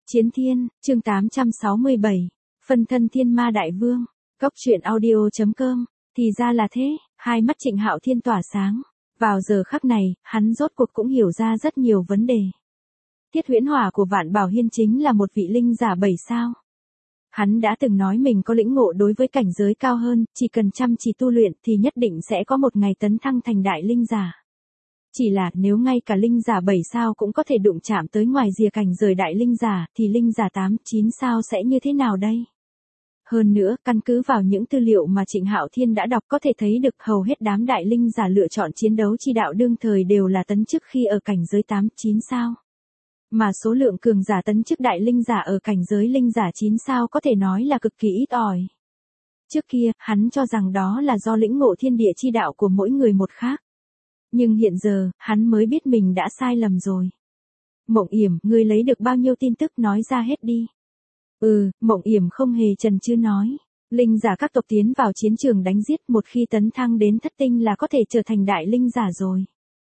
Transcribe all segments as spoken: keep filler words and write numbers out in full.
Chiến Thiên, chương tám trăm sáu mươi bảy, phân thân Thiên Ma Đại Vương, Cốc truyện audio.com, thì ra là thế, hai mắt Trịnh Hạo Thiên tỏa sáng. Vào giờ khắc này, hắn rốt cuộc cũng hiểu ra rất nhiều vấn đề. Thiết huyễn hỏa của Vạn Bảo Hiên chính là một vị linh giả bảy sao. Hắn đã từng nói mình có lĩnh ngộ đối với cảnh giới cao hơn, chỉ cần chăm chỉ tu luyện thì nhất định sẽ có một ngày tấn thăng thành đại linh giả. Chỉ là nếu ngay cả linh giả bảy sao cũng có thể đụng chạm tới ngoài rìa cảnh giới đại linh giả thì linh giả tám, chín sao sẽ như thế nào đây? Hơn nữa, căn cứ vào những tư liệu mà Trịnh Hạo Thiên đã đọc có thể thấy được hầu hết đám đại linh giả lựa chọn chiến đấu chi đạo đương thời đều là tấn chức khi ở cảnh giới tám, chín sao. Mà số lượng cường giả tấn chức đại linh giả ở cảnh giới linh giả chín sao có thể nói là cực kỳ ít ỏi. Trước kia, hắn cho rằng đó là do lĩnh ngộ thiên địa chi đạo của mỗi người một khác. Nhưng hiện giờ, hắn mới biết mình đã sai lầm rồi. Mộng Yểm, ngươi lấy được bao nhiêu tin tức nói ra hết đi. Ừ, Mộng Yểm không hề chần chừ nói. Linh giả các tộc tiến vào chiến trường đánh giết, một khi tấn thăng đến thất tinh là có thể trở thành đại linh giả rồi.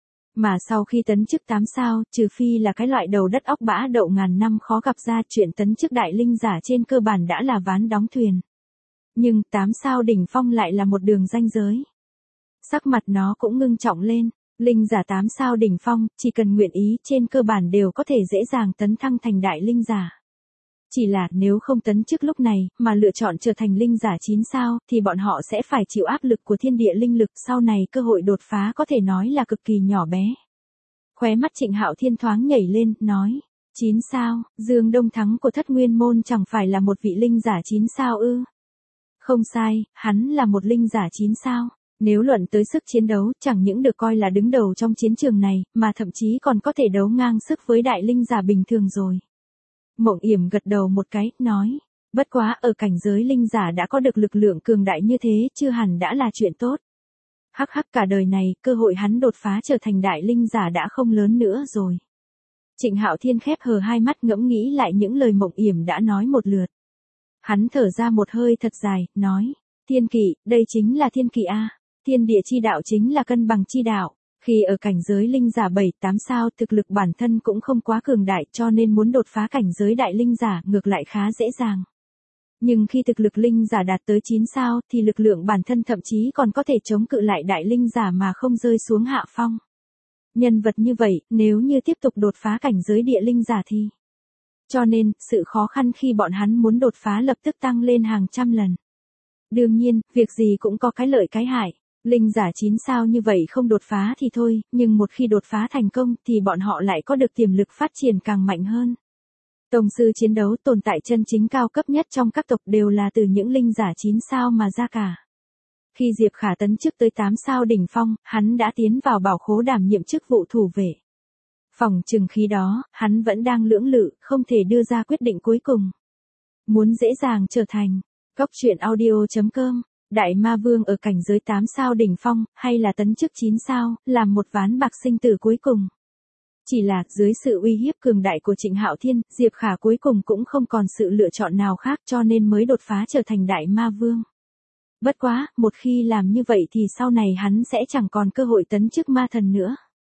Mà sau khi tấn chức tám sao, trừ phi là cái loại đầu đất óc bã đậu ngàn năm khó gặp ra, chuyện tấn chức đại linh giả trên cơ bản đã là ván đóng thuyền. Nhưng tám sao đỉnh phong lại là một đường ranh giới. Sắc mặt nó cũng ngưng trọng lên, linh giả tám sao đỉnh phong, chỉ cần nguyện ý trên cơ bản đều có thể dễ dàng tấn thăng thành đại linh giả. Chỉ là nếu không tấn chức lúc này, mà lựa chọn trở thành linh giả chín sao, thì bọn họ sẽ phải chịu áp lực của thiên địa linh lực, sau này cơ hội đột phá có thể nói là cực kỳ nhỏ bé. Khóe mắt Trịnh Hạo Thiên thoáng nhảy lên, nói, chín sao, Dương Đông Thắng của Thất Nguyên Môn chẳng phải là một vị linh giả chín sao ư? Không sai, hắn là một linh giả chín sao. Nếu luận tới sức chiến đấu, chẳng những được coi là đứng đầu trong chiến trường này, mà thậm chí còn có thể đấu ngang sức với đại linh giả bình thường rồi. Mộng Yểm gật đầu một cái, nói, bất quá ở cảnh giới linh giả đã có được lực lượng cường đại như thế, chưa hẳn đã là chuyện tốt. Hắc hắc, cả đời này, cơ hội hắn đột phá trở thành đại linh giả đã không lớn nữa rồi. Trịnh Hạo Thiên khép hờ hai mắt ngẫm nghĩ lại những lời Mộng Yểm đã nói một lượt. Hắn thở ra một hơi thật dài, nói, thiên kỵ, đây chính là thiên kỵ a. Thiên địa chi đạo chính là cân bằng chi đạo. Khi ở cảnh giới linh giả bảy, tám sao, thực lực bản thân cũng không quá cường đại, cho nên muốn đột phá cảnh giới đại linh giả ngược lại khá dễ dàng. Nhưng khi thực lực linh giả đạt tới chín sao, thì lực lượng bản thân thậm chí còn có thể chống cự lại đại linh giả mà không rơi xuống hạ phong. Nhân vật như vậy, nếu như tiếp tục đột phá cảnh giới địa linh giả thì... Cho nên, sự khó khăn khi bọn hắn muốn đột phá lập tức tăng lên hàng trăm lần. Đương nhiên, việc gì cũng có cái lợi cái hại. Linh giả chín sao như vậy không đột phá thì thôi, nhưng một khi đột phá thành công thì bọn họ lại có được tiềm lực phát triển càng mạnh hơn. Tông sư chiến đấu tồn tại chân chính cao cấp nhất trong các tộc đều là từ những linh giả chín sao mà ra cả. Khi Diệp Khả tấn chức tới tám sao đỉnh phong, hắn đã tiến vào bảo khố đảm nhiệm chức vụ thủ vệ. Phòng trừng khi đó, hắn vẫn đang lưỡng lự, không thể đưa ra quyết định cuối cùng. Muốn dễ dàng trở thành Cốc truyện audio.com Đại Ma Vương ở cảnh giới tám sao đỉnh phong, hay là tấn chức chín sao, làm một ván bạc sinh tử cuối cùng. Chỉ là, dưới sự uy hiếp cường đại của Trịnh Hạo Thiên, Diệp Khả cuối cùng cũng không còn sự lựa chọn nào khác cho nên mới đột phá trở thành Đại Ma Vương. Bất quá, một khi làm như vậy thì sau này hắn sẽ chẳng còn cơ hội tấn chức ma thần nữa.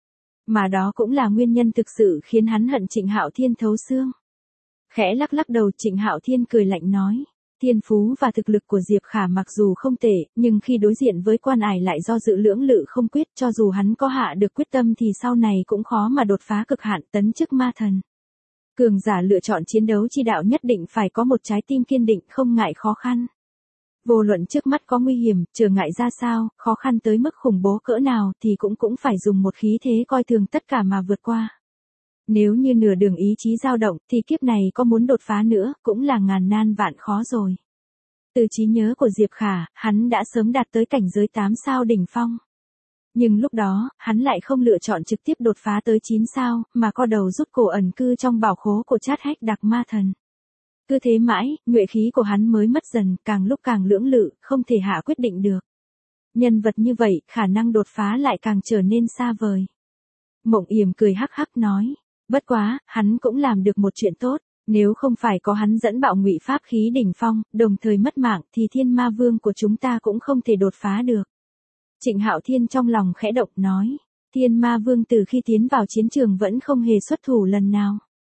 Mà đó cũng là nguyên nhân thực sự khiến hắn hận Trịnh Hạo Thiên thấu xương. Khẽ lắc lắc đầu, Trịnh Hạo Thiên cười lạnh nói. Thiên phú và thực lực của Diệp Khả mặc dù không tệ, nhưng khi đối diện với Quan Ải lại do dự lưỡng lự không quyết, cho dù hắn có hạ được quyết tâm thì sau này cũng khó mà đột phá cực hạn tấn chức ma thần. Cường giả lựa chọn chiến đấu chi đạo nhất định phải có một trái tim kiên định, không ngại khó khăn. Vô luận trước mắt có nguy hiểm, trở ngại ra sao, khó khăn tới mức khủng bố cỡ nào thì cũng cũng phải dùng một khí thế coi thường tất cả mà vượt qua. Nếu như nửa đường ý chí dao động thì kiếp này có muốn đột phá nữa cũng là ngàn nan vạn khó rồi. Từ trí nhớ của Diệp Khả, hắn đã sớm đạt tới cảnh giới tám sao đỉnh phong. Nhưng lúc đó, hắn lại không lựa chọn trực tiếp đột phá tới chín sao, mà co đầu rút cổ ẩn cư trong bảo khố của Chát Hách Đặc Ma Thần. Cứ thế mãi, nhuệ khí của hắn mới mất dần, càng lúc càng lưỡng lự, không thể hạ quyết định được. Nhân vật như vậy, khả năng đột phá lại càng trở nên xa vời. Mộng Yểm cười hắc hắc nói. Bất quá, hắn cũng làm được một chuyện tốt, nếu không phải có hắn dẫn bạo ngụy pháp khí đỉnh phong, đồng thời mất mạng thì Thiên Ma Vương của chúng ta cũng không thể đột phá được. Trịnh Hạo Thiên trong lòng khẽ động nói, Thiên Ma Vương từ khi tiến vào chiến trường vẫn không hề xuất thủ lần nào.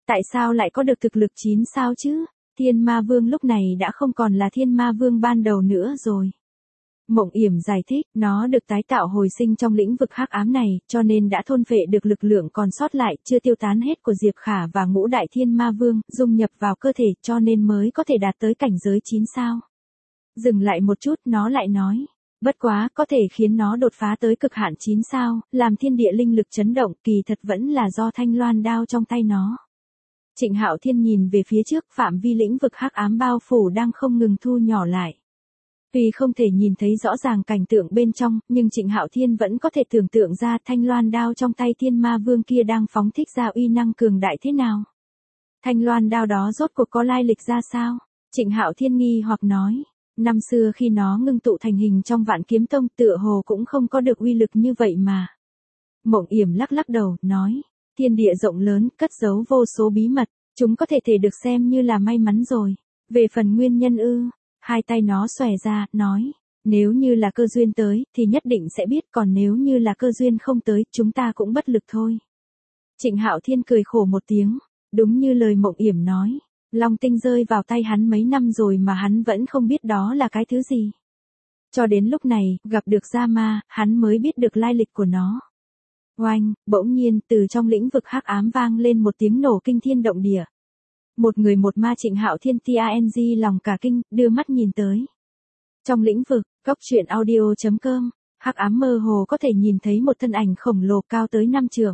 Tại sao lại có được thực lực chín sao chứ? Thiên Ma Vương lúc này đã không còn là Thiên Ma Vương ban đầu nữa rồi. Mộng Yểm giải thích, nó được tái tạo hồi sinh trong lĩnh vực hắc ám này, cho nên đã thôn phệ được lực lượng còn sót lại, chưa tiêu tán hết của Diệp Khả và Ngũ Đại Thiên Ma Vương, dung nhập vào cơ thể, cho nên mới có thể đạt tới cảnh giới chín sao. Dừng lại một chút, nó lại nói, bất quá, có thể khiến nó đột phá tới cực hạn chín sao, làm thiên địa linh lực chấn động, kỳ thật vẫn là do thanh loan đao trong tay nó. Trịnh Hạo Thiên nhìn về phía trước, phạm vi lĩnh vực hắc ám bao phủ đang không ngừng thu nhỏ lại. Tuy không thể nhìn thấy rõ ràng cảnh tượng bên trong, nhưng Trịnh Hạo Thiên vẫn có thể tưởng tượng ra thanh loan đao trong tay Thiên Ma Vương kia đang phóng thích ra uy năng cường đại thế nào. Thanh loan đao đó rốt cuộc có lai lịch ra sao? Trịnh Hạo Thiên nghi hoặc nói, năm xưa khi nó ngưng tụ thành hình trong Vạn Kiếm Tông tựa hồ cũng không có được uy lực như vậy mà. Mộng Yểm lắc lắc đầu, nói, thiên địa rộng lớn, cất giấu vô số bí mật, chúng có thể thể được xem như là may mắn rồi. Về phần nguyên nhân ư, hai tay nó xòe ra, nói, nếu như là cơ duyên tới, thì nhất định sẽ biết, còn nếu như là cơ duyên không tới, chúng ta cũng bất lực thôi. Trịnh Hạo Thiên cười khổ một tiếng, đúng như lời Mộng Yểm nói, Long Tinh rơi vào tay hắn mấy năm rồi mà hắn vẫn không biết đó là cái thứ gì. Cho đến lúc này, gặp được Gia Ma, hắn mới biết được lai lịch của nó. Oanh, bỗng nhiên, từ trong lĩnh vực hắc ám vang lên một tiếng nổ kinh thiên động địa. Một người một ma Trịnh Hạo Thiên tang lòng cả kinh, đưa mắt nhìn tới. Trong lĩnh vực, góc truyện audio chấm com, hắc ám mơ hồ có thể nhìn thấy một thân ảnh khổng lồ cao tới năm trượng.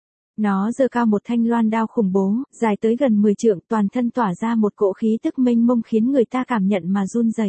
Nó giơ cao một thanh loan đao khủng bố, dài tới gần mười trượng, toàn thân tỏa ra một cỗ khí tức mênh mông khiến người ta cảm nhận mà run rẩy.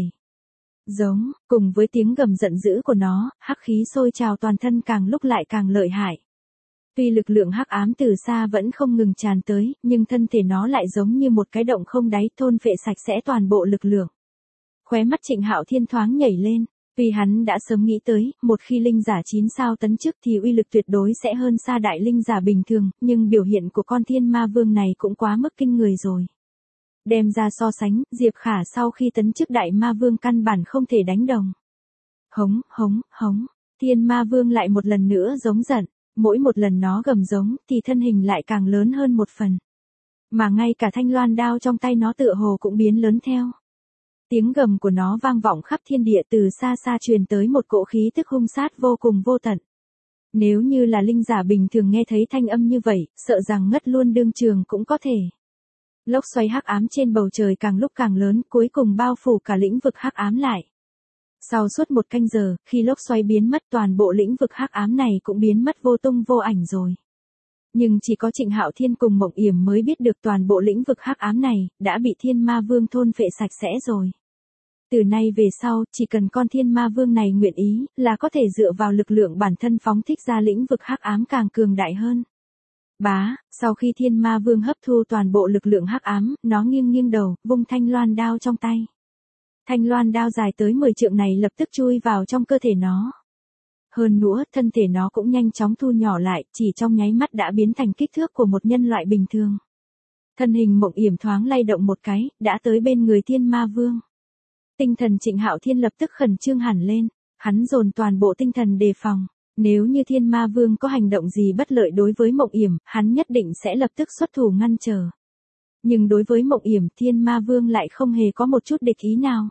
Giống, cùng với tiếng gầm giận dữ của nó, hắc khí sôi trào toàn thân càng lúc lại càng lợi hại. Tuy lực lượng hắc ám từ xa vẫn không ngừng tràn tới, nhưng thân thể nó lại giống như một cái động không đáy, thôn phệ sạch sẽ toàn bộ lực lượng. Khóe mắt Trịnh Hạo Thiên thoáng nhảy lên, vì hắn đã sớm nghĩ tới, một khi linh giả chín sao tấn chức thì uy lực tuyệt đối sẽ hơn xa đại linh giả bình thường, nhưng biểu hiện của con Thiên Ma Vương này cũng quá mức kinh người rồi. Đem ra so sánh, Diệp Khả sau khi tấn chức đại ma vương căn bản không thể đánh đồng. Hống, hống, hống, Thiên Ma Vương lại một lần nữa giống giận, mỗi một lần nó gầm giống thì thân hình lại càng lớn hơn một phần. Mà ngay cả thanh loan đao trong tay nó tựa hồ cũng biến lớn theo. Tiếng gầm của nó vang vọng khắp thiên địa, từ xa xa truyền tới một cỗ khí tức hung sát vô cùng vô tận. Nếu như là linh giả bình thường nghe thấy thanh âm như vậy, sợ rằng ngất luôn đương trường cũng có thể. Lốc xoáy hắc ám trên bầu trời càng lúc càng lớn, cuối cùng bao phủ cả lĩnh vực hắc ám lại. Sau suốt một canh giờ, khi lốc xoáy biến mất, toàn bộ lĩnh vực hắc ám này cũng biến mất vô tung vô ảnh rồi. Nhưng chỉ có Trịnh Hạo Thiên cùng Mộng Yểm mới biết được toàn bộ lĩnh vực hắc ám này đã bị Thiên Ma Vương thôn phệ sạch sẽ rồi. Từ nay về sau, chỉ cần con Thiên Ma Vương này nguyện ý, là có thể dựa vào lực lượng bản thân phóng thích ra lĩnh vực hắc ám càng cường đại hơn. Bá, sau khi Thiên Ma Vương hấp thu toàn bộ lực lượng hắc ám, nó nghiêng nghiêng đầu, vung thanh loan đao trong tay. Thanh loan đao dài tới mười trượng này lập tức chui vào trong cơ thể nó. Hơn nữa, thân thể nó cũng nhanh chóng thu nhỏ lại, chỉ trong nháy mắt đã biến thành kích thước của một nhân loại bình thường. Thân hình Mộng Yểm thoáng lay động một cái, đã tới bên người Thiên Ma Vương. Tinh thần Trịnh Hạo Thiên lập tức khẩn trương hẳn lên, hắn dồn toàn bộ tinh thần đề phòng. Nếu như Thiên Ma Vương có hành động gì bất lợi đối với Mộng Yểm, hắn nhất định sẽ lập tức xuất thủ ngăn trở. Nhưng đối với Mộng Yểm, Thiên Ma Vương lại không hề có một chút địch ý nào.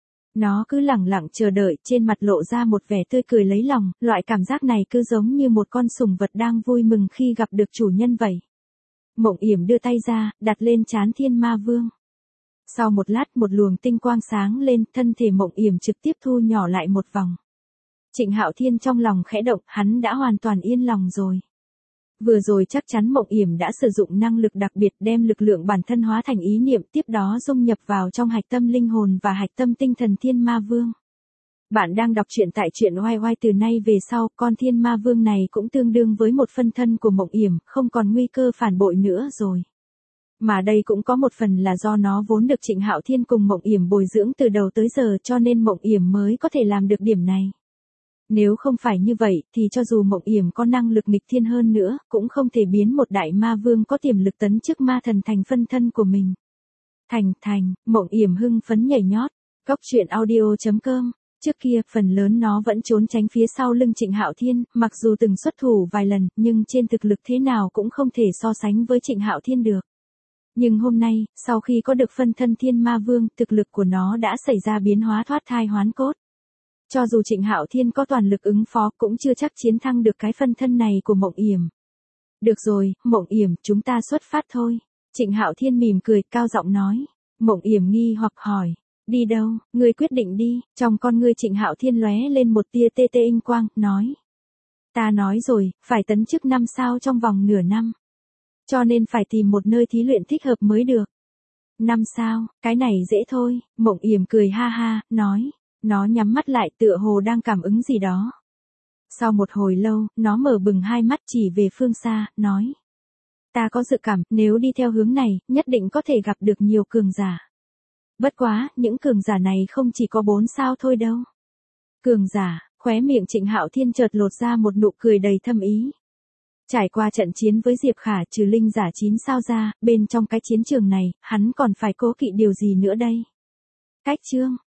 Nó cứ lẳng lặng chờ đợi, trên mặt lộ ra một vẻ tươi cười lấy lòng, loại cảm giác này cứ giống như một con sủng vật đang vui mừng khi gặp được chủ nhân vậy. Mộng Yểm đưa tay ra, đặt lên trán Thiên Ma Vương. Sau một lát, một luồng tinh quang sáng lên, thân thể Mộng Yểm trực tiếp thu nhỏ lại một vòng. Trịnh Hạo Thiên trong lòng khẽ động, hắn đã hoàn toàn yên lòng rồi. Vừa rồi chắc chắn Mộng Yểm đã sử dụng năng lực đặc biệt đem lực lượng bản thân hóa thành ý niệm, tiếp đó dung nhập vào trong hạch tâm linh hồn và hạch tâm tinh thần Thiên Ma Vương. Bạn đang đọc truyện tại truyện oai oai, từ nay về sau, con Thiên Ma Vương này cũng tương đương với một phân thân của Mộng Yểm, không còn nguy cơ phản bội nữa rồi. Mà đây cũng có một phần là do nó vốn được Trịnh Hạo Thiên cùng Mộng Yểm bồi dưỡng từ đầu tới giờ, cho nên Mộng Yểm mới có thể làm được điểm này. Nếu không phải như vậy, thì cho dù Mộng Yểm có năng lực nghịch thiên hơn nữa, cũng không thể biến một đại ma vương có tiềm lực tấn chức ma thần thành phân thân của mình. Thành, thành, Mộng Yểm hưng phấn nhảy nhót. Góc truyện audio chấm com. Trước kia, phần lớn nó vẫn trốn tránh phía sau lưng Trịnh Hạo Thiên, mặc dù từng xuất thủ vài lần, nhưng trên thực lực thế nào cũng không thể so sánh với Trịnh Hạo Thiên được. Nhưng hôm nay, sau khi có được phân thân Thiên Ma Vương, thực lực của nó đã xảy ra biến hóa thoát thai hoán cốt. Cho dù Trịnh Hạo Thiên có toàn lực ứng phó cũng chưa chắc chiến thắng được cái phân thân này của Mộng Yểm. Được rồi, Mộng Yểm, chúng ta xuất phát thôi. Trịnh Hạo Thiên mỉm cười, cao giọng nói. Mộng Yểm nghi hoặc hỏi. Đi đâu, ngươi quyết định đi. Trong con ngươi Trịnh Hạo Thiên lóe lên một tia tê tê inh quang, nói. Ta nói rồi, phải tấn chức năm sao trong vòng nửa năm. Cho nên phải tìm một nơi thí luyện thích hợp mới được. Năm sao, cái này dễ thôi. Mộng Yểm cười ha ha, nói. Nó nhắm mắt lại tựa hồ đang cảm ứng gì đó. Sau một hồi lâu, nó mở bừng hai mắt chỉ về phương xa, nói. Ta có dự cảm, nếu đi theo hướng này, nhất định có thể gặp được nhiều cường giả. Bất quá, những cường giả này không chỉ có bốn sao thôi đâu. Cường giả, khóe miệng Trịnh Hạo Thiên chợt lột ra một nụ cười đầy thâm ý. Trải qua trận chiến với Diệp Khả trừ linh giả chín sao ra, bên trong cái chiến trường này, hắn còn phải cố kỵ điều gì nữa đây? Cách chương